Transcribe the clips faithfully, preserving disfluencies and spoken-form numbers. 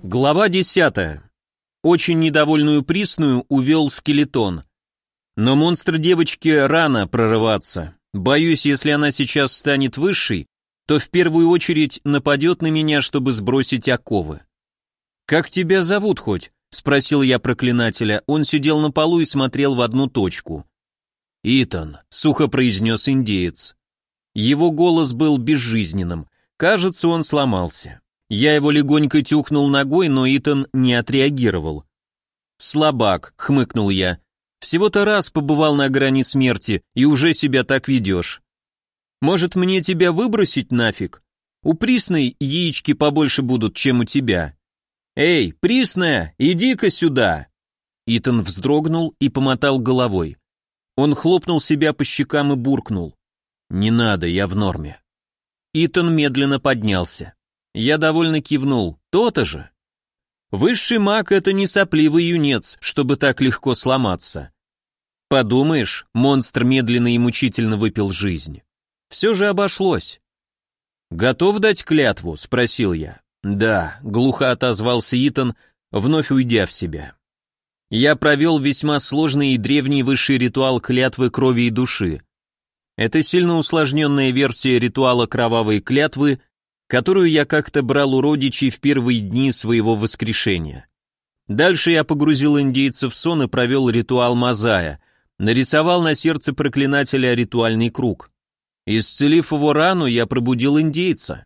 Глава десятая. Очень недовольную Присную увел скелетон. Но монстр девочки рано прорываться. Боюсь, если она сейчас станет высшей, то в первую очередь нападет на меня, чтобы сбросить оковы. «Как тебя зовут хоть?» — спросил я проклинателя. Он сидел на полу и смотрел в одну точку. «Итан», — сухо произнес индеец. Его голос был безжизненным. Кажется, он сломался. Я его легонько тюхнул ногой, но Итан не отреагировал. «Слабак», — хмыкнул я. «Всего-то раз побывал на грани смерти, и уже себя так ведешь. Может, мне тебя выбросить нафиг? У Присной яички побольше будут, чем у тебя. Эй, Присная, иди-ка сюда!» Итан вздрогнул и помотал головой. Он хлопнул себя по щекам и буркнул. «Не надо, я в норме». Итан медленно поднялся. Я довольно кивнул. То-то же. Высший маг — это не сопливый юнец, чтобы так легко сломаться. Подумаешь, монстр медленно и мучительно выпил жизнь. Все же обошлось. «Готов дать клятву?» — спросил я. «Да», — глухо отозвался Итан, вновь уйдя в себя. Я провел весьма сложный и древний высший ритуал клятвы крови и души. Это сильно усложненная версия ритуала кровавой клятвы, которую я как-то брал у родичей в первые дни своего воскрешения. Дальше я погрузил индейца в сон и провел ритуал Мазая, нарисовал на сердце проклинателя ритуальный круг. Исцелив его рану, я пробудил индейца.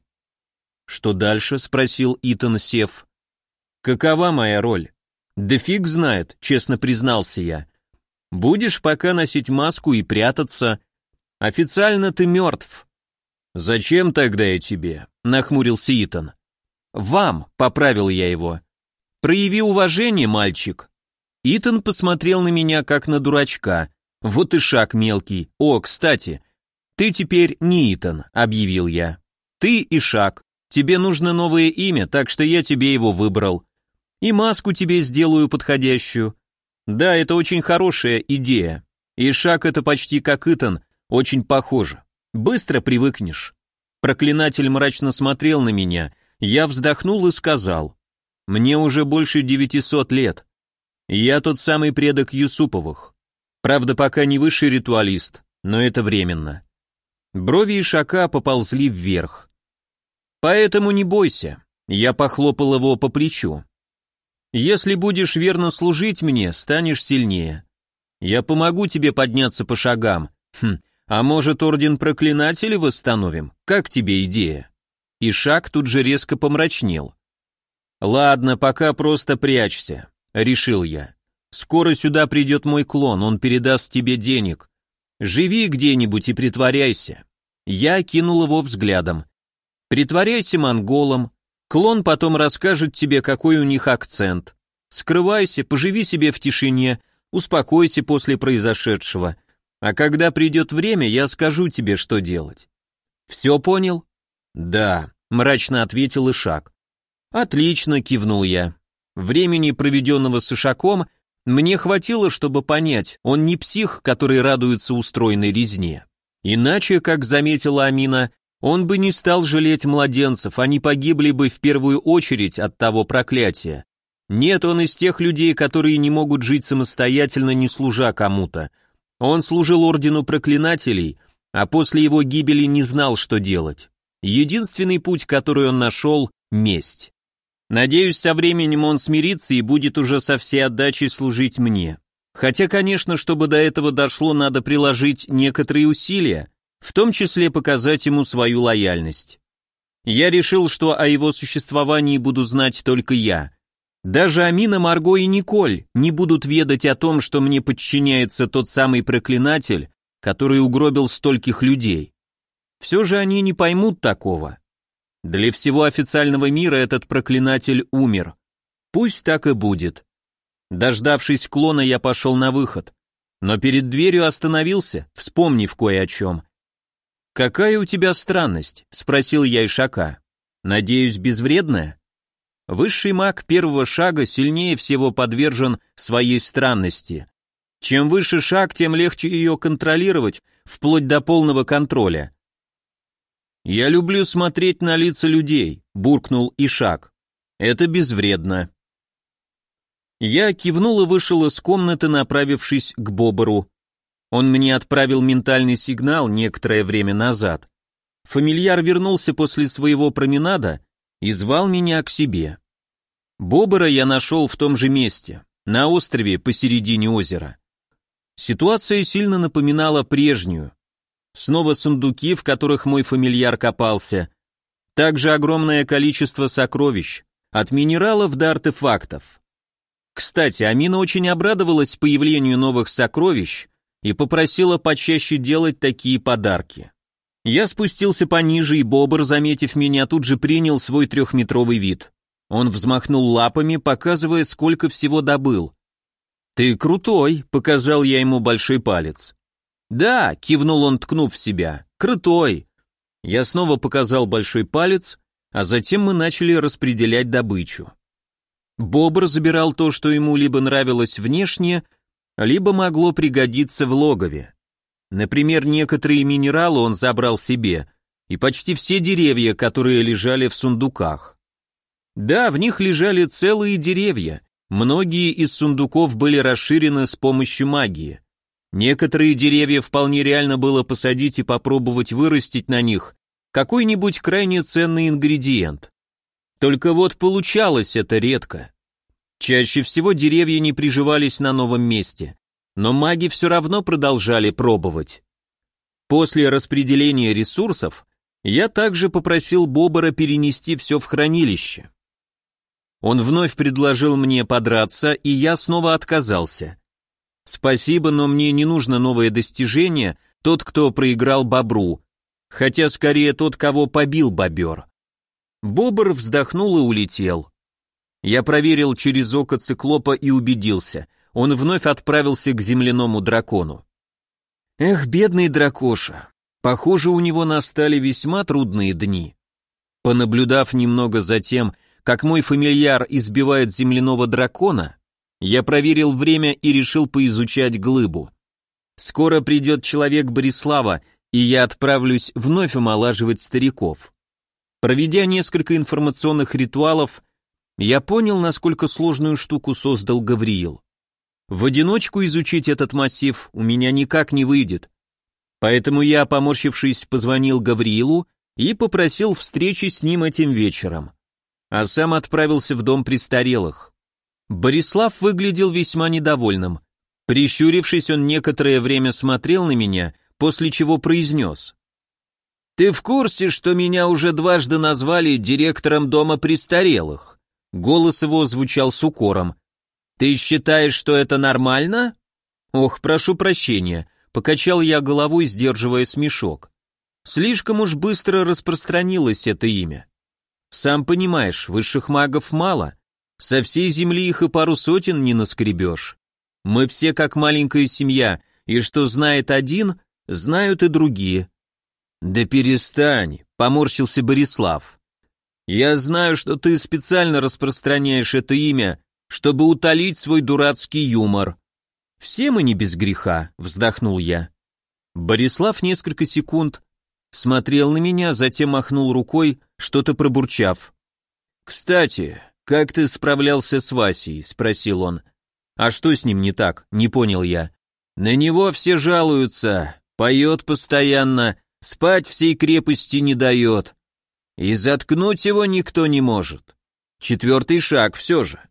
«Что дальше?» — спросил Итан, сев. «Какова моя роль?» «Да фиг знает», — честно признался я. «Будешь пока носить маску и прятаться. Официально ты мертв». «Зачем тогда я тебе?» — нахмурился Итан. «Вам», — поправил я его. «Прояви уважение, мальчик». Итан посмотрел на меня, как на дурачка. Вот и шаг мелкий. «О, кстати, ты теперь не Итан», — объявил я. «Ты Ишак. Тебе нужно новое имя, так что я тебе его выбрал. И маску тебе сделаю подходящую. Да, это очень хорошая идея. Ишак — это почти как Итан, очень похоже. Быстро привыкнешь». Проклинатель мрачно смотрел на меня. Я вздохнул и сказал: «Мне уже больше девятисот лет. Я тот самый предок Юсуповых. Правда, пока не высший ритуалист, но это временно». Брови Ишака поползли вверх. «Поэтому не бойся», — я похлопал его по плечу. «Если будешь верно служить мне, станешь сильнее. Я помогу тебе подняться по шагам. Хм, а может, орден проклинателей восстановим? Как тебе идея?» Ишак тут же резко помрачнел. «Ладно, пока просто прячься», — решил я. «Скоро сюда придет мой клон, он передаст тебе денег. Живи где-нибудь и притворяйся». Я кинул его взглядом. «Притворяйся монголом, клон потом расскажет тебе, какой у них акцент. Скрывайся, поживи себе в тишине, успокойся после произошедшего. А когда придет время, я скажу тебе, что делать». «Все понял?» «Да», — мрачно ответил Ишак. «Отлично», — кивнул я. Времени, проведенного с Ишаком, мне хватило, чтобы понять, он не псих, который радуется устроенной резне. Иначе, как заметила Амина, он бы не стал жалеть младенцев, они погибли бы в первую очередь от того проклятия. Нет, он из тех людей, которые не могут жить самостоятельно, не служа кому-то. Он служил ордену проклинателей, а после его гибели не знал, что делать. Единственный путь, который он нашел — месть. Надеюсь, со временем он смирится и будет уже со всей отдачей служить мне. Хотя, конечно, чтобы до этого дошло, надо приложить некоторые усилия, в том числе показать ему свою лояльность. Я решил, что о его существовании буду знать только я. Даже Амина, Марго и Николь не будут ведать о том, что мне подчиняется тот самый проклинатель, который угробил стольких людей. Все же они не поймут такого. Для всего официального мира этот проклинатель умер. Пусть так и будет. Дождавшись клона, я пошел на выход, но перед дверью остановился, вспомнив кое о чем. «Какая у тебя странность?» — спросил я Ишака. «Надеюсь, безвредная?» Высший маг первого шага сильнее всего подвержен своей странности. Чем выше шаг, тем легче ее контролировать, вплоть до полного контроля. «Я люблю смотреть на лица людей», — буркнул Ишак. Это безвредно. Я кивнул и вышел из комнаты, направившись к Бобру. Он мне отправил ментальный сигнал некоторое время назад. Фамильяр вернулся после своего променада и звал меня к себе. Бобра я нашел в том же месте, на острове посередине озера. Ситуация сильно напоминала прежнюю. Снова сундуки, в которых мой фамильяр копался. Также огромное количество сокровищ, от минералов до артефактов. Кстати, Амина очень обрадовалась появлению новых сокровищ и попросила почаще делать такие подарки. Я спустился пониже, и Бобр, заметив меня, тут же принял свой трехметровый вид. Он взмахнул лапами, показывая, сколько всего добыл. «Ты крутой», — показал я ему большой палец. «Да», — кивнул он, ткнув в себя, — «крутой». Я снова показал большой палец, а затем мы начали распределять добычу. Бобр забирал то, что ему либо нравилось внешне, либо могло пригодиться в логове. Например, некоторые минералы он забрал себе, и почти все деревья, которые лежали в сундуках. Да, в них лежали целые деревья, многие из сундуков были расширены с помощью магии. Некоторые деревья вполне реально было посадить и попробовать вырастить на них какой-нибудь крайне ценный ингредиент. Только вот получалось это редко. Чаще всего деревья не приживались на новом месте, но маги все равно продолжали пробовать. После распределения ресурсов я также попросил Бобра перенести все в хранилище. Он вновь предложил мне подраться, и я снова отказался. Спасибо, но мне не нужно новое достижение, тот, кто проиграл бобру, хотя скорее тот, кого побил бобер. Бобр вздохнул и улетел. Я проверил через око циклопа и убедился, он вновь отправился к земляному дракону. Эх, бедный дракоша, похоже, у него настали весьма трудные дни. Понаблюдав немного за тем, как мой фамильяр избивает земляного дракона, я проверил время и решил поизучать глыбу. Скоро придет человек Борислава, и я отправлюсь вновь омолаживать стариков. Проведя несколько информационных ритуалов, я понял, насколько сложную штуку создал Гавриил. В одиночку изучить этот массив у меня никак не выйдет. Поэтому я, поморщившись, позвонил Гавриилу и попросил встречи с ним этим вечером. А сам отправился в дом престарелых. Борислав выглядел весьма недовольным. Прищурившись, он некоторое время смотрел на меня, после чего произнес: «Ты в курсе, что меня уже дважды назвали директором дома престарелых?» Голос его звучал с укором. «Ты считаешь, что это нормально?» «Ох, прошу прощения», — покачал я головой, сдерживая смешок. Слишком уж быстро распространилось это имя. Сам понимаешь, высших магов мало. Со всей земли их и пару сотен не наскребешь. Мы все как маленькая семья, и что знает один, знают и другие». «Да перестань», — поморщился Борислав. «Я знаю, что ты специально распространяешь это имя, чтобы утолить свой дурацкий юмор». «Все мы не без греха», — вздохнул я. Борислав несколько секунд смотрел на меня, затем махнул рукой, что-то пробурчав. «Кстати, как ты справлялся с Васей?» — спросил он. «А что с ним не так?» — не понял я. «На него все жалуются, поет постоянно, спать всей крепости не дает. И заткнуть его никто не может. Четвертый шаг все же».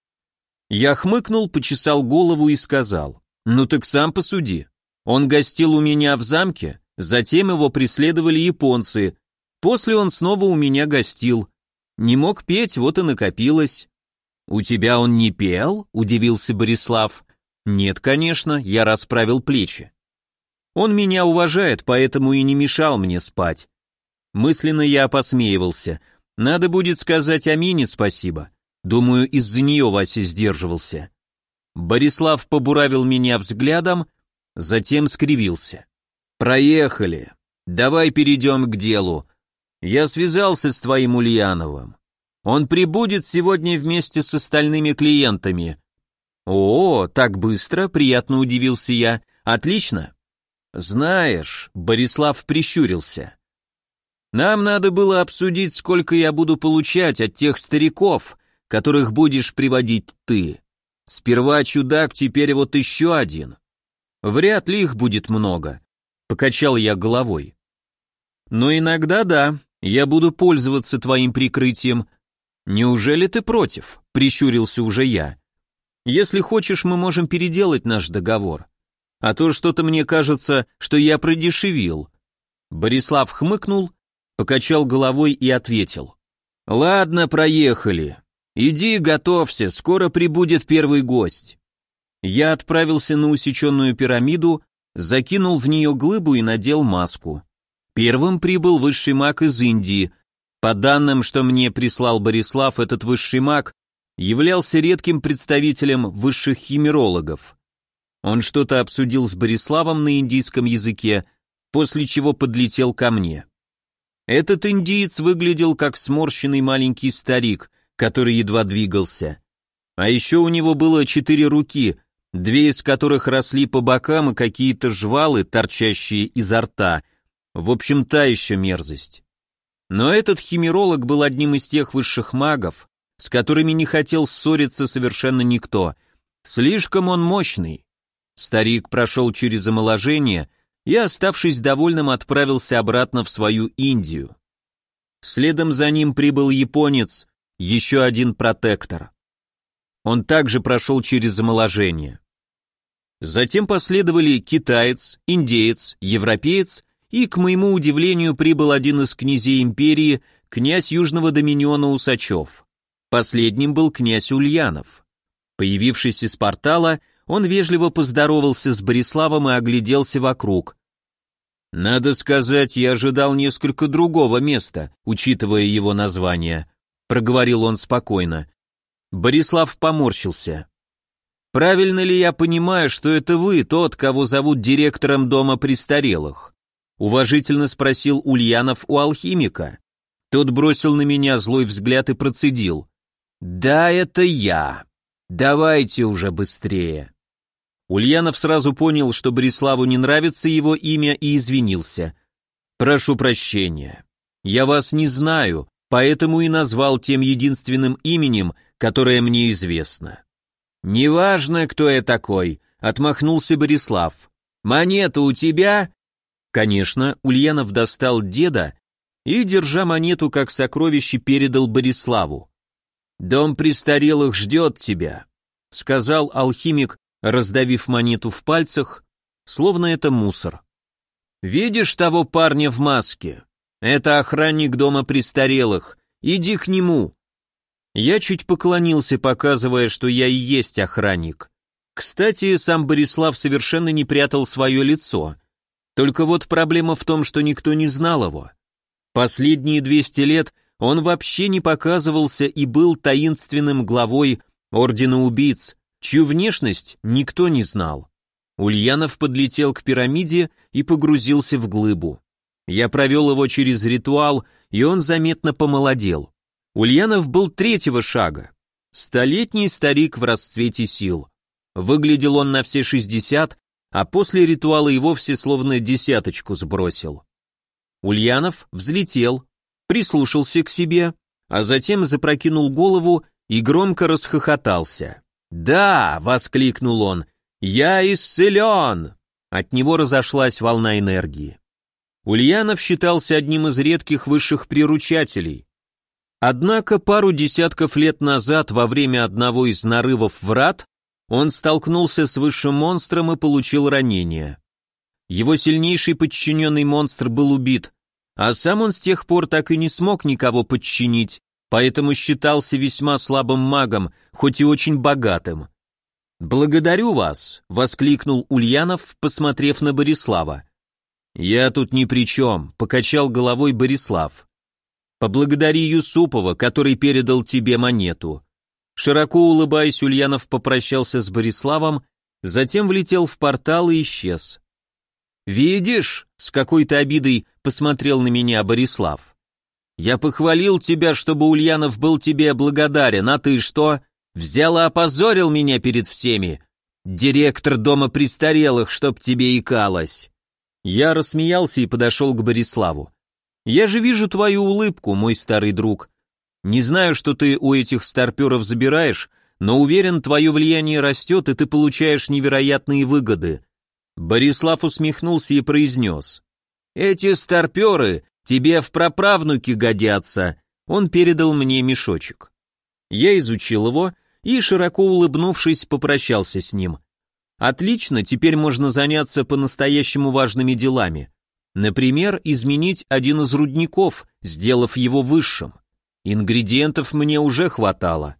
Я хмыкнул, почесал голову и сказал: «Ну так сам посуди. Он гостил у меня в замке, затем его преследовали японцы, после он снова у меня гостил. Не мог петь, вот и накопилось». «У тебя он не пел?» — удивился Борислав. «Нет, конечно», — я расправил плечи. «Он меня уважает, поэтому и не мешал мне спать». Мысленно я посмеивался. Надо будет сказать Амине спасибо. Думаю, из-за нее Вася сдерживался. Борислав побуравил меня взглядом, затем скривился. «Проехали. Давай перейдем к делу. Я связался с твоим Ульяновым. Он прибудет сегодня вместе с остальными клиентами». «О, так быстро?» — приятно удивился я. «Отлично». «Знаешь», — Борислав прищурился, «нам надо было обсудить, сколько я буду получать от тех стариков, которых будешь приводить ты. Сперва чудак, теперь вот еще один. Вряд ли их будет много, покачал я головой. Но иногда да, я буду пользоваться твоим прикрытием. Неужели ты против? Прищурился уже я. Если хочешь, мы можем переделать наш договор. А то что-то мне кажется, что я продешевил. Борислав хмыкнул, покачал головой и ответил. Ладно, проехали. Иди, готовься, скоро прибудет первый гость. Я отправился на усеченную пирамиду, закинул в нее глыбу и надел маску. Первым прибыл высший маг из Индии. По данным, что мне прислал Борислав, этот высший маг являлся редким представителем высших химерологов. Он что-то обсудил с Бориславом на индийском языке, после чего подлетел ко мне. Этот индиец выглядел как сморщенный маленький старик, который едва двигался. А еще у него было четыре руки, две из которых росли по бокам и какие-то жвалы, торчащие изо рта. В общем, та еще мерзость. Но этот химеролог был одним из тех высших магов, с которыми не хотел ссориться совершенно никто. Слишком он мощный. Старик прошел через омоложение и, оставшись довольным, отправился обратно в свою Индию. Следом за ним прибыл японец, еще один протектор. Он также прошел через омоложение. Затем последовали китаец, индеец, европеец, и, к моему удивлению, прибыл один из князей империи, князь Южного доминиона Усачев. Последним был князь Ульянов. Появившись из портала, он вежливо поздоровался с Бориславом и огляделся вокруг. «Надо сказать, я ожидал несколько другого места, учитывая его название», — проговорил он спокойно. Борислав поморщился. «Правильно ли я понимаю, что это вы, тот, кого зовут директором дома престарелых?» — уважительно спросил Ульянов у алхимика. Тот бросил на меня злой взгляд и процедил. «Да, это я. Давайте уже быстрее». Ульянов сразу понял, что Бориславу не нравится его имя, и извинился. «Прошу прощения. Я вас не знаю, поэтому и назвал тем единственным именем, которое мне известно». «Неважно, кто я такой», — отмахнулся Борислав. «Монета у тебя?» Конечно, Ульянов достал деда и, держа монету как сокровище, передал Бориславу. «Дом престарелых ждет тебя», — сказал алхимик, раздавив монету в пальцах, словно это мусор. «Видишь того парня в маске? Это охранник дома престарелых. Иди к нему». Я чуть поклонился, показывая, что я и есть охранник. Кстати, сам Борислав совершенно не прятал свое лицо. Только вот проблема в том, что никто не знал его. Последние двести лет он вообще не показывался и был таинственным главой Ордена Убийц, чью внешность никто не знал. Ульянов подлетел к пирамиде и погрузился в глыбу. Я провел его через ритуал, и он заметно помолодел. Ульянов был третьего шага. Столетний старик в расцвете сил. Выглядел он на все шестьдесят, а после ритуала и вовсе словно десяточку сбросил. Ульянов взлетел, прислушался к себе, а затем запрокинул голову и громко расхохотался. «Да!» — воскликнул он. «Я исцелен!» От него разошлась волна энергии. Ульянов считался одним из редких высших приручателей. Однако пару десятков лет назад, во время одного из нарывов врат, он столкнулся с высшим монстром и получил ранение. Его сильнейший подчиненный монстр был убит, а сам он с тех пор так и не смог никого подчинить, поэтому считался весьма слабым магом, хоть и очень богатым. «Благодарю вас», — воскликнул Ульянов, посмотрев на Борислава. «Я тут ни при чем», — покачал головой Борислав. «Поблагодари Юсупова, который передал тебе монету». Широко улыбаясь, Ульянов попрощался с Бориславом, затем влетел в портал и исчез. «Видишь?» — с какой-то обидой посмотрел на меня Борислав. «Я похвалил тебя, чтобы Ульянов был тебе благодарен, а ты что? Взял и опозорил меня перед всеми. Директор дома престарелых, чтоб тебе икалось». Я рассмеялся и подошел к Бориславу. «Я же вижу твою улыбку, мой старый друг. Не знаю, что ты у этих старперов забираешь, но уверен, твое влияние растет, и ты получаешь невероятные выгоды». Борислав усмехнулся и произнес: «Эти старперы тебе в праправнуки годятся». Он передал мне мешочек. Я изучил его и, широко улыбнувшись, попрощался с ним. Отлично, теперь можно заняться по-настоящему важными делами. Например, изменить один из рудников, сделав его высшим. Ингредиентов мне уже хватало.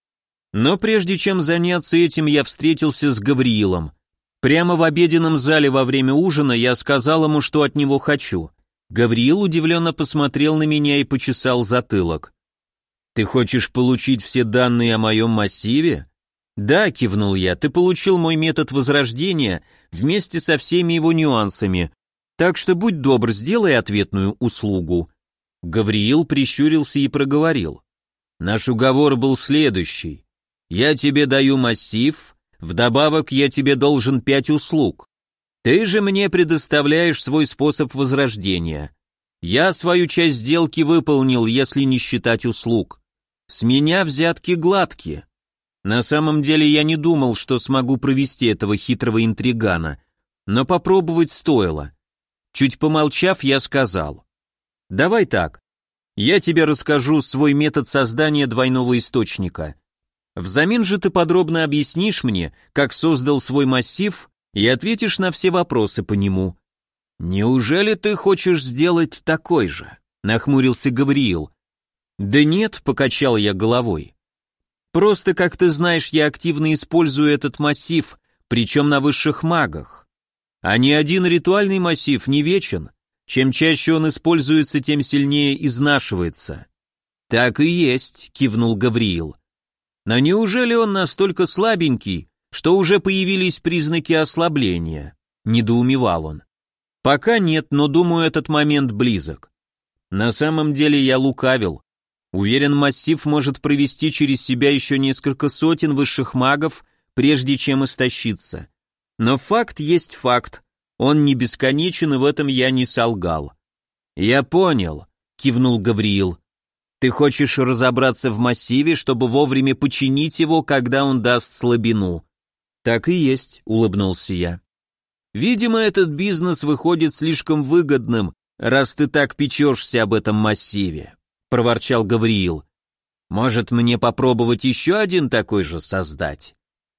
Но прежде чем заняться этим, я встретился с Гавриилом. Прямо в обеденном зале во время ужина я сказал ему, что от него хочу. Гавриил удивленно посмотрел на меня и почесал затылок. «Ты хочешь получить все данные о моем массиве?» «Да», — кивнул я, — «ты получил мой метод возрождения вместе со всеми его нюансами, так что будь добр, сделай ответную услугу». Гавриил прищурился и проговорил: «Наш уговор был следующий. Я тебе даю массив, вдобавок я тебе должен пять услуг. Ты же мне предоставляешь свой способ возрождения. Я свою часть сделки выполнил, если не считать услуг. С меня взятки гладкие». На самом деле я не думал, что смогу провести этого хитрого интригана, но попробовать стоило. Чуть помолчав, я сказал: «Давай так, я тебе расскажу свой метод создания двойного источника. Взамен же ты подробно объяснишь мне, как создал свой массив, и ответишь на все вопросы по нему». «Неужели ты хочешь сделать такой же?» — нахмурился Гавриил. «Да нет», — покачал я головой. «Просто, как ты знаешь, я активно использую этот массив, причем на высших магах. А ни один ритуальный массив не вечен. Чем чаще он используется, тем сильнее изнашивается». «Так и есть», — кивнул Гавриил. «Но неужели он настолько слабенький, что уже появились признаки ослабления?» — недоумевал он. «Пока нет, но думаю, этот момент близок. На самом деле я лукавил. Уверен, массив может провести через себя еще несколько сотен высших магов, прежде чем истощиться. Но факт есть факт, он не бесконечен, и в этом я не солгал». «Я понял», — кивнул Гавриил. «Ты хочешь разобраться в массиве, чтобы вовремя починить его, когда он даст слабину?» «Так и есть», — улыбнулся я. «Видимо, этот бизнес выходит слишком выгодным, раз ты так печешься об этом массиве», — проворчал Гавриил. «Может, мне попробовать еще один такой же создать?»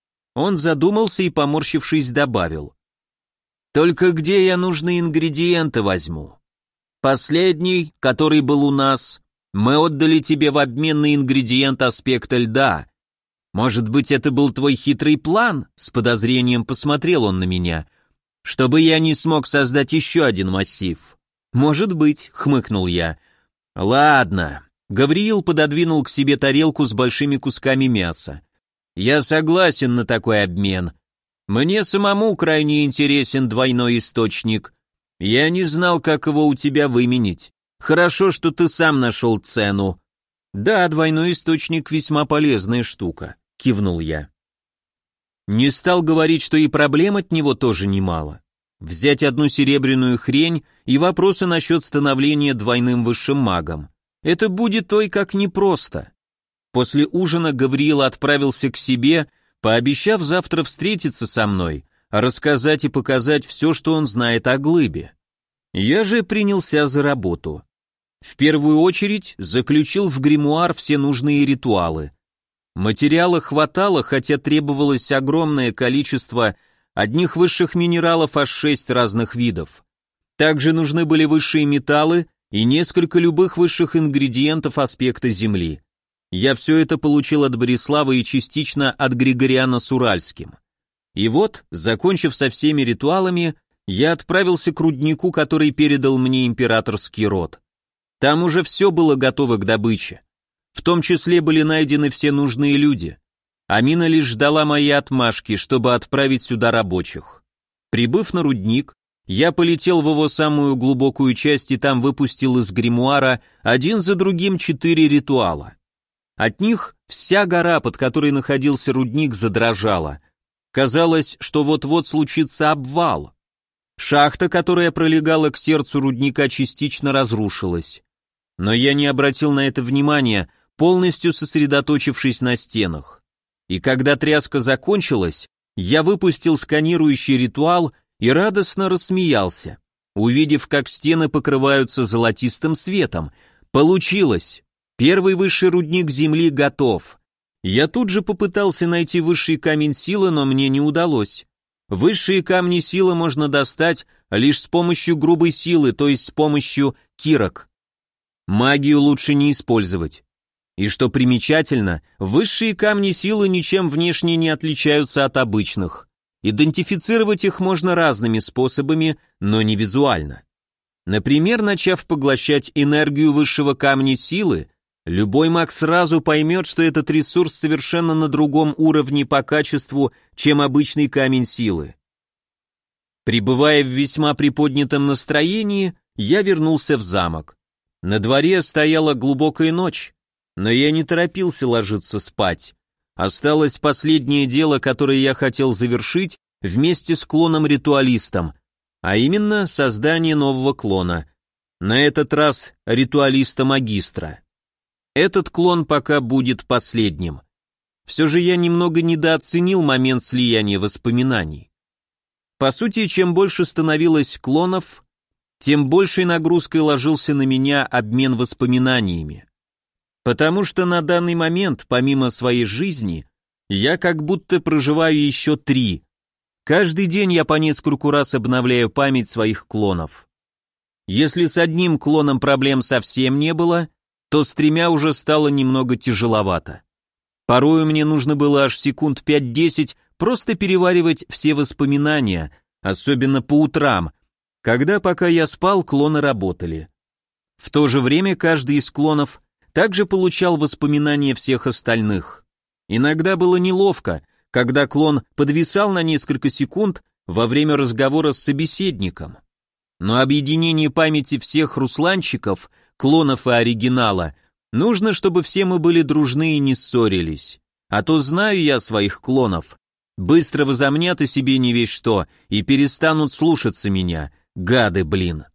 Он задумался и, поморщившись, добавил: «Только где я нужные ингредиенты возьму? Последний, который был у нас, мы отдали тебе в обмен на ингредиент аспекта льда. Может быть, это был твой хитрый план?» С подозрением посмотрел он на меня. «Чтобы я не смог создать еще один массив». «Может быть», — хмыкнул я. «Ладно». Гавриил пододвинул к себе тарелку с большими кусками мяса. «Я согласен на такой обмен. Мне самому крайне интересен двойной источник. Я не знал, как его у тебя выменить. Хорошо, что ты сам нашел цену». «Да, двойной источник весьма полезная штука», — кивнул я. Не стал говорить, что и проблем от него тоже немало. Взять одну серебряную хрень и вопросы насчет становления двойным высшим магом. Это будет ой как непросто. После ужина Гавриил отправился к себе, пообещав завтра встретиться со мной, рассказать и показать все, что он знает о глыбе. Я же принялся за работу. В первую очередь заключил в гримуар все нужные ритуалы. Материала хватало, хотя требовалось огромное количество одних высших минералов аж шесть разных видов. Также нужны были высшие металлы и несколько любых высших ингредиентов аспекта Земли. Я все это получил от Борислава и частично от Григориана с Уральским. И вот, закончив со всеми ритуалами, я отправился к руднику, который передал мне императорский род. Там уже все было готово к добыче. В том числе были найдены все нужные люди. Амина лишь ждала моей отмашки, чтобы отправить сюда рабочих. Прибыв на рудник, я полетел в его самую глубокую часть и там выпустил из гримуара один за другим четыре ритуала. От них вся гора, под которой находился рудник, задрожала. Казалось, что вот-вот случится обвал. Шахта, которая пролегала к сердцу рудника, частично разрушилась. Но я не обратил на это внимания, полностью сосредоточившись на стенах. И когда тряска закончилась, я выпустил сканирующий ритуал и радостно рассмеялся, увидев, как стены покрываются золотистым светом. Получилось! Первый высший рудник Земли готов. Я тут же попытался найти высший камень силы, но мне не удалось. Высшие камни силы можно достать лишь с помощью грубой силы, то есть с помощью кирок. Магию лучше не использовать. И что примечательно, высшие камни силы ничем внешне не отличаются от обычных. Идентифицировать их можно разными способами, но не визуально. Например, начав поглощать энергию высшего камня силы, любой маг сразу поймет, что этот ресурс совершенно на другом уровне по качеству, чем обычный камень силы. Пребывая в весьма приподнятом настроении, я вернулся в замок. На дворе стояла глубокая ночь, но я не торопился ложиться спать. Осталось последнее дело, которое я хотел завершить вместе с клоном-ритуалистом, а именно создание нового клона. На этот раз ритуалиста-магистра. Этот клон пока будет последним. Все же я немного недооценил момент слияния воспоминаний. По сути, чем больше становилось клонов, тем большей нагрузкой ложился на меня обмен воспоминаниями. Потому что на данный момент, помимо своей жизни, я как будто проживаю еще три. Каждый день я по нескольку раз обновляю память своих клонов. Если с одним клоном проблем совсем не было, то с тремя уже стало немного тяжеловато. Порою мне нужно было аж секунд пять-десять просто переваривать все воспоминания, особенно по утрам, когда пока я спал, клоны работали. В то же время каждый из клонов также получал воспоминания всех остальных. Иногда было неловко, когда клон подвисал на несколько секунд во время разговора с собеседником. Но объединение памяти всех русланчиков, клонов и оригинала, нужно, чтобы все мы были дружны и не ссорились. А то знаю я своих клонов. Быстро возомнят о себе не весь что и перестанут слушаться меня, гады, блин.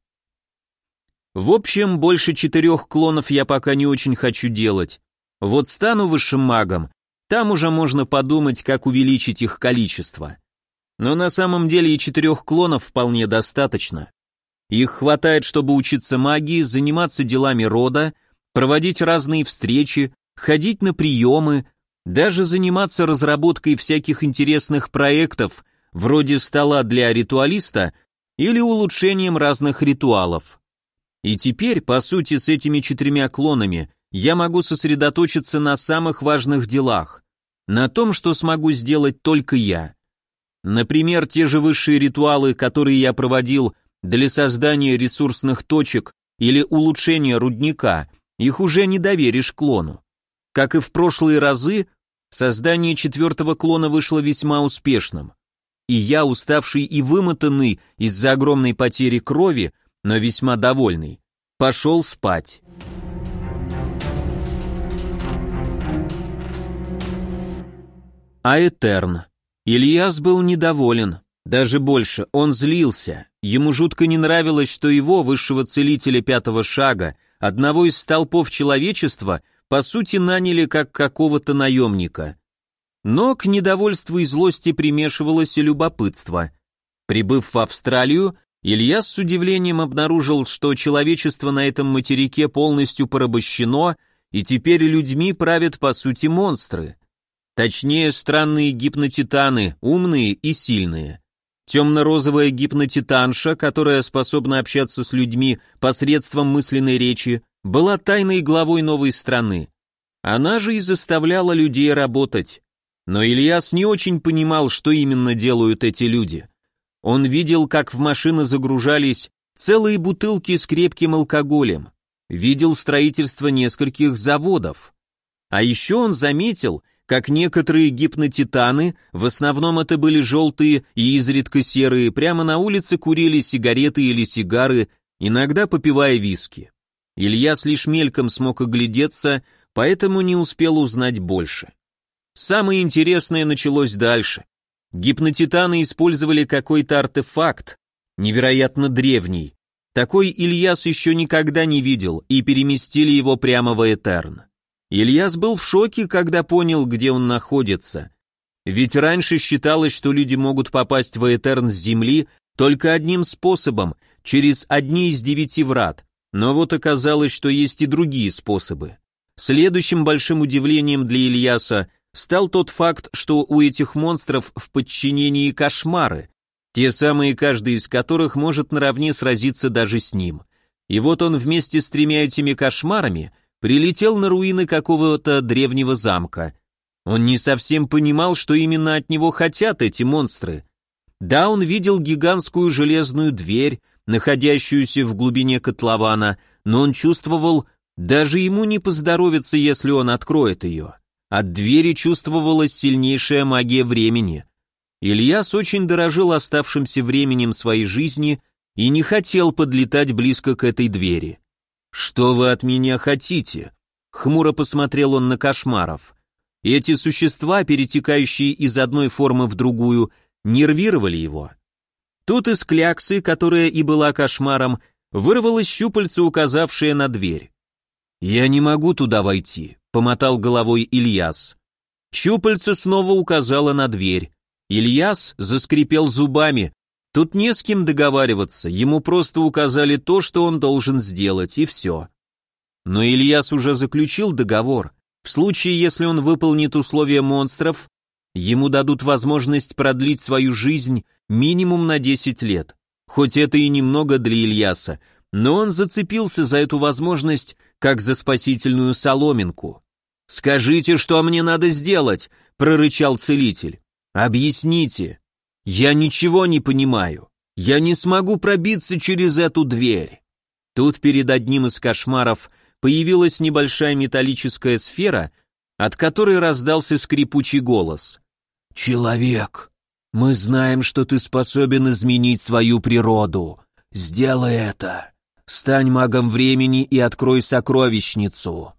В общем, больше четырех клонов я пока не очень хочу делать. Вот стану высшим магом, там уже можно подумать, как увеличить их количество. Но на самом деле и четырех клонов вполне достаточно. Их хватает, чтобы учиться магии, заниматься делами рода, проводить разные встречи, ходить на приемы, даже заниматься разработкой всяких интересных проектов, вроде стола для ритуалиста или улучшением разных ритуалов. И теперь, по сути, с этими четырьмя клонами я могу сосредоточиться на самых важных делах, на том, что смогу сделать только я. Например, те же высшие ритуалы, которые я проводил для создания ресурсных точек или улучшения рудника, их уже не доверишь клону. Как и в прошлые разы, создание четвертого клона вышло весьма успешным. И я, уставший и вымотанный из-за огромной потери крови, но весьма довольный, пошел спать. А Этерн. Ильяс был недоволен, даже больше, он злился. Ему жутко не нравилось, что его, высшего целителя пятого шага, одного из столпов человечества, по сути наняли как какого-то наемника. Но к недовольству и злости примешивалось и любопытство. Прибыв в Австралию, Ильяс с удивлением обнаружил, что человечество на этом материке полностью порабощено, и теперь людьми правят по сути монстры. Точнее, странные гипнотитаны, умные и сильные. Темно-розовая гипнотитанша, которая способна общаться с людьми посредством мысленной речи, была тайной главой новой страны. Она же и заставляла людей работать. Но Ильяс не очень понимал, что именно делают эти люди. Он видел, как в машины загружались целые бутылки с крепким алкоголем, видел строительство нескольких заводов. А еще он заметил, как некоторые гипнотитаны, в основном это были желтые и изредка серые, прямо на улице курили сигареты или сигары, иногда попивая виски. Ильяс лишь мельком смог оглядеться, поэтому не успел узнать больше. Самое интересное началось дальше. Гипнотитаны использовали какой-то артефакт, невероятно древний. Такой Ильяс еще никогда не видел, и переместили его прямо в Этерн. Ильяс был в шоке, когда понял, где он находится. Ведь раньше считалось, что люди могут попасть в Аэтерн с Земли только одним способом, через одни из девяти врат. Но вот оказалось, что есть и другие способы. Следующим большим удивлением для Ильяса стал тот факт, что у этих монстров в подчинении кошмары, те самые, каждый из которых может наравне сразиться даже с ним. И вот он вместе с тремя этими кошмарами прилетел на руины какого-то древнего замка. Он не совсем понимал, что именно от него хотят эти монстры. Да, он видел гигантскую железную дверь, находящуюся в глубине котлована, но он чувствовал, даже ему не поздоровится, если он откроет ее. От двери чувствовалась сильнейшая магия времени. Ильяс очень дорожил оставшимся временем своей жизни и не хотел подлетать близко к этой двери. «Что вы от меня хотите?» — хмуро посмотрел он на кошмаров. Эти существа, перетекающие из одной формы в другую, нервировали его. Тут из кляксы, которая и была кошмаром, вырвалось щупальце, указавшее на дверь. «Я не могу туда войти», — помотал головой Ильяс. Щупальце снова указало на дверь. Ильяс заскрипел зубами. Тут не с кем договариваться, ему просто указали то, что он должен сделать, и все. Но Ильяс уже заключил договор. В случае, если он выполнит условия монстров, ему дадут возможность продлить свою жизнь минимум на десять лет. Хоть это и немного для Ильяса, но он зацепился за эту возможность, как за спасительную соломинку. «Скажите, что мне надо сделать», — прорычал целитель. «Объясните. Я ничего не понимаю. Я не смогу пробиться через эту дверь». Тут перед одним из кошмаров появилась небольшая металлическая сфера, от которой раздался скрипучий голос. «Человек, мы знаем, что ты способен изменить свою природу. Сделай это. Стань магом времени и открой сокровищницу».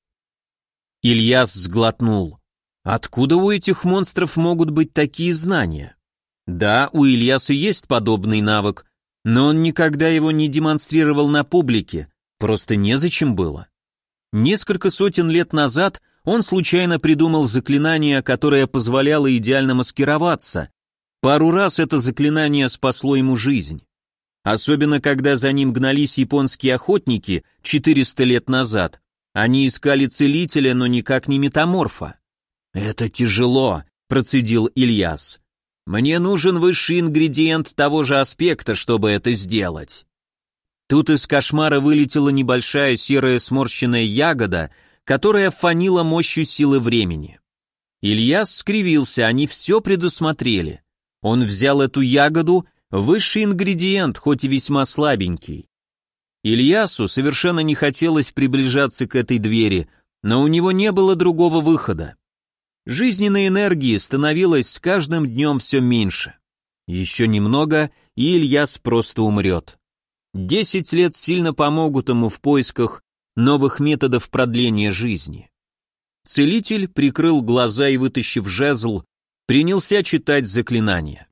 Ильяс сглотнул. Откуда у этих монстров могут быть такие знания? Да, у Ильяса есть подобный навык, но он никогда его не демонстрировал на публике, просто незачем было. Несколько сотен лет назад он случайно придумал заклинание, которое позволяло идеально маскироваться. Пару раз это заклинание спасло ему жизнь. Особенно, когда за ним гнались японские охотники четыреста лет назад. Они искали целителя, но никак не метаморфа. «Это тяжело», — процедил Ильяс. «Мне нужен высший ингредиент того же аспекта, чтобы это сделать». Тут из кошмара вылетела небольшая серая сморщенная ягода, которая фанила мощью силы времени. Ильяс скривился, они все предусмотрели. Он взял эту ягоду, высший ингредиент, хоть и весьма слабенький. Ильясу совершенно не хотелось приближаться к этой двери, но у него не было другого выхода. Жизненной энергии становилось с каждым днем все меньше. Еще немного, и Ильяс просто умрет. Десять лет сильно помогут ему в поисках новых методов продления жизни. Целитель прикрыл глаза и, вытащив жезл, принялся читать заклинание.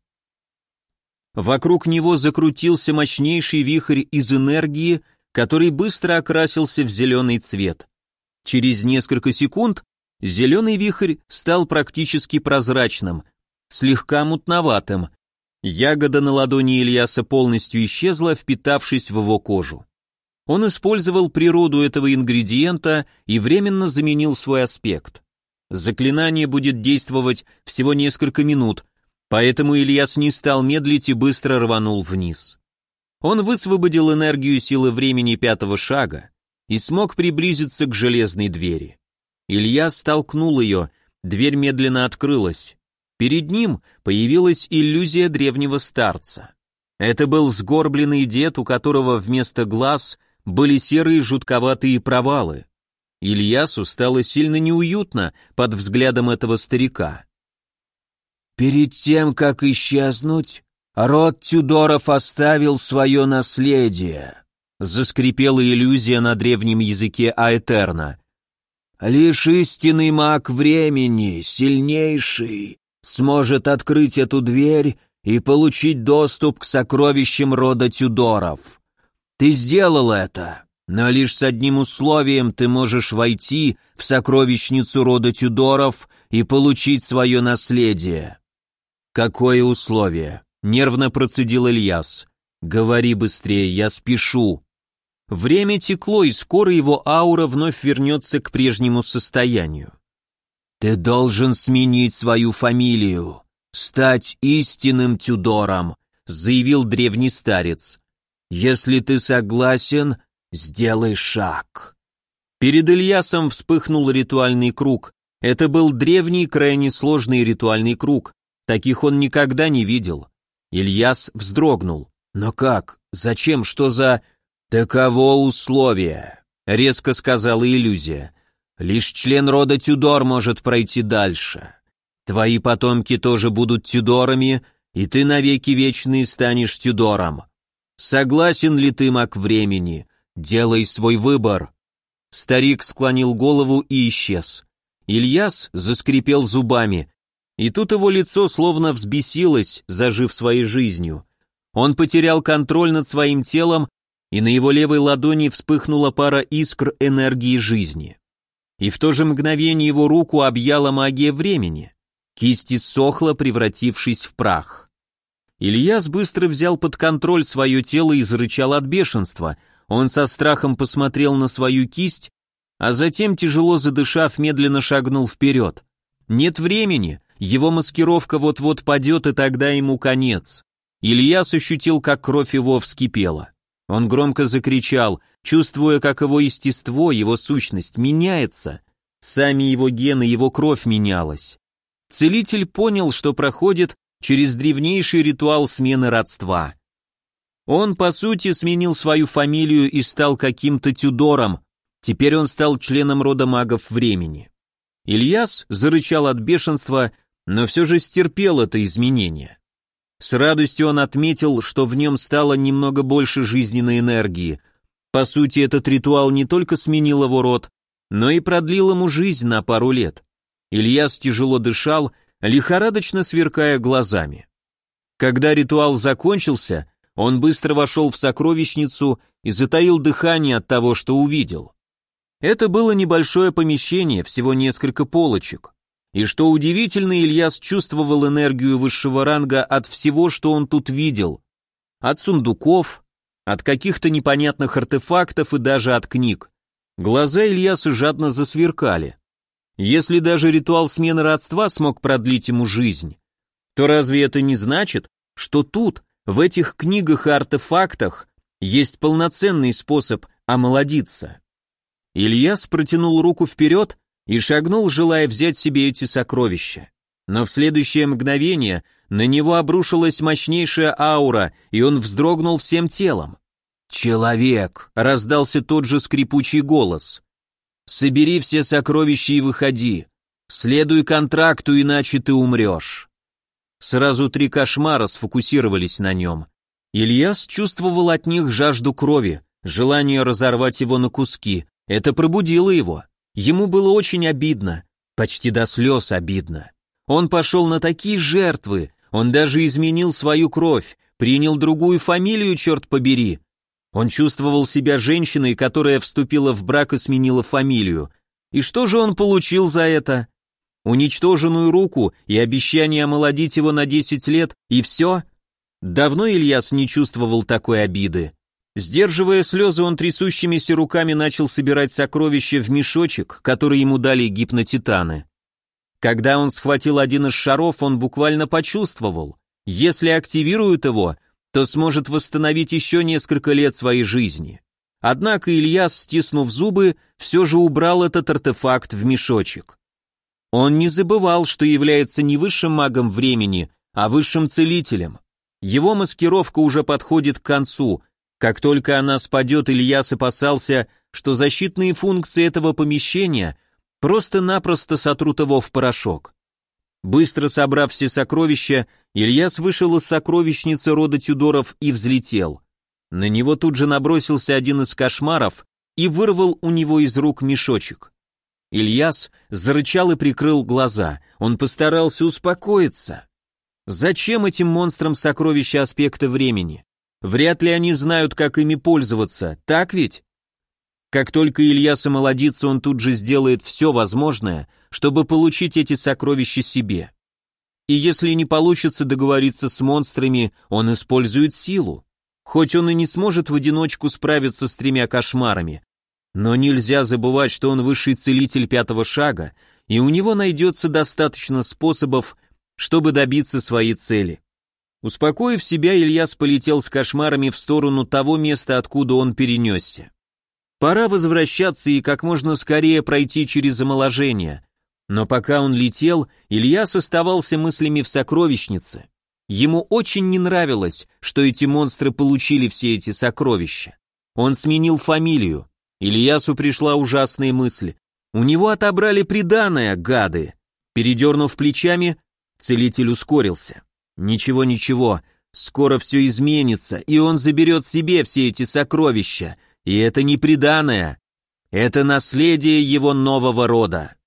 Вокруг него закрутился мощнейший вихрь из энергии, который быстро окрасился в зеленый цвет. Через несколько секунд зеленый вихрь стал практически прозрачным, слегка мутноватым. Ягода на ладони Ильяса полностью исчезла, впитавшись в его кожу. Он использовал природу этого ингредиента и временно заменил свой аспект. Заклинание будет действовать всего несколько минут, поэтому Ильяс не стал медлить и быстро рванул вниз. Он высвободил энергию силы времени пятого шага и смог приблизиться к железной двери. Ильяс толкнул ее, дверь медленно открылась. Перед ним появилась иллюзия древнего старца. Это был сгорбленный дед, у которого вместо глаз были серые жутковатые провалы. Ильясу стало сильно неуютно под взглядом этого старика. «Перед тем, как исчезнуть, род Тюдоров оставил свое наследие», заскрипела иллюзия на древнем языке Аэтерна. «Лишь истинный маг времени, сильнейший, сможет открыть эту дверь и получить доступ к сокровищам рода Тюдоров. Ты сделал это, Но лишь с одним условием ты можешь войти в сокровищницу рода Тюдоров и получить свое наследие». «Какое условие?» — нервно процедил Ильяс. «Говори быстрее, я спешу». Время текло, и скоро его аура вновь вернется к прежнему состоянию. «Ты должен сменить свою фамилию, стать истинным Тюдором», — заявил древний старец. «Если ты согласен, сделай шаг». Перед Ильясом вспыхнул ритуальный круг. Это был древний, крайне сложный ритуальный круг. Таких он никогда не видел. Ильяс вздрогнул. «Но как? Зачем? Что за...» «Таково условие», — резко сказала иллюзия. «Лишь член рода Тюдор может пройти дальше. Твои потомки тоже будут Тюдорами, и ты навеки вечный станешь Тюдором. Согласен ли ты, маг времени? Делай свой выбор». Старик склонил голову и исчез. Ильяс заскрипел зубами, и тут его лицо словно взбесилось, зажив своей жизнью. Он потерял контроль над своим телом, и на его левой ладони вспыхнула пара искр энергии жизни. И в то же мгновение его руку объяла магия времени. Кисть иссохла, превратившись в прах. Ильяс быстро взял под контроль свое тело и зарычал от бешенства. Он со страхом посмотрел на свою кисть, а затем, тяжело задышав, медленно шагнул вперед. Нет времени, его маскировка вот-вот падет, и тогда ему конец. Ильяс ощутил, как кровь его вскипела. Он громко закричал, чувствуя, как его естество, его сущность меняется. Сами его гены, его кровь менялась. Целитель понял, что проходит через древнейший ритуал смены родства. Он, по сути, сменил свою фамилию и стал каким-то Тюдором. Теперь он стал членом рода магов времени. Ильяс зарычал от бешенства, но все же стерпел это изменение. С радостью он отметил, что в нем стало немного больше жизненной энергии. По сути, этот ритуал не только сменил его род, но и продлил ему жизнь на пару лет. Ильяс тяжело дышал, лихорадочно сверкая глазами. Когда ритуал закончился, он быстро вошел в сокровищницу и затаил дыхание от того, что увидел. Это было небольшое помещение, всего несколько полочек. И что удивительно, Ильяс чувствовал энергию высшего ранга от всего, что он тут видел. От сундуков, от каких-то непонятных артефактов и даже от книг. Глаза Ильяса жадно засверкали. Если даже ритуал смены родства смог продлить ему жизнь, то разве это не значит, что тут, в этих книгах и артефактах, есть полноценный способ омолодиться? Ильяс протянул руку вперед и шагнул, желая взять себе эти сокровища. Но в следующее мгновение на него обрушилась мощнейшая аура, и он вздрогнул всем телом. «Человек!» — раздался тот же скрипучий голос. «Собери все сокровища и выходи. Следуй контракту, иначе ты умрешь». Сразу три кошмара сфокусировались на нем. Ильяс чувствовал от них жажду крови, желание разорвать его на куски. Это пробудило его. Ему было очень обидно, почти до слез обидно. Он пошел на такие жертвы, он даже изменил свою кровь, принял другую фамилию, черт побери. Он чувствовал себя женщиной, которая вступила в брак и сменила фамилию. И что же он получил за это? Уничтоженную руку и обещание омолодить его на десять лет, и все? Давно Ильяс не чувствовал такой обиды. Сдерживая слезы, он трясущимися руками начал собирать сокровища в мешочек, который ему дали гипнотитаны. Когда он схватил один из шаров, он буквально почувствовал, если активирует его, то сможет восстановить еще несколько лет своей жизни. Однако Ильяс, стиснув зубы, все же убрал этот артефакт в мешочек. Он не забывал, что является не высшим магом времени, а высшим целителем. Его маскировка уже подходит к концу. Как только она спадет, Ильяс опасался, что защитные функции этого помещения просто-напросто сотрут его в порошок. Быстро собрав все сокровища, Ильяс вышел из сокровищницы рода Тюдоров и взлетел. На него тут же набросился один из кошмаров и вырвал у него из рук мешочек. Ильяс зарычал и прикрыл глаза. Он постарался успокоиться. Зачем этим монстрам сокровища аспекта времени? Вряд ли они знают, как ими пользоваться, так ведь? Как только Ильяс омолодится, он тут же сделает все возможное, чтобы получить эти сокровища себе. И если не получится договориться с монстрами, он использует силу. Хоть он и не сможет в одиночку справиться с тремя кошмарами, но нельзя забывать, что он высший целитель пятого шага, и у него найдется достаточно способов, чтобы добиться своей цели. Успокоив себя, Ильяс полетел с кошмарами в сторону того места, откуда он перенесся. Пора возвращаться и как можно скорее пройти через омоложение. Но пока он летел, Ильяс оставался мыслями в сокровищнице. Ему очень не нравилось, что эти монстры получили все эти сокровища. Он сменил фамилию. Ильясу пришла ужасная мысль. У него отобрали приданое, гады. Передернув плечами, целитель ускорился. Ничего, ничего, скоро все изменится, и он заберет себе все эти сокровища. И это не приданое, это наследие его нового рода.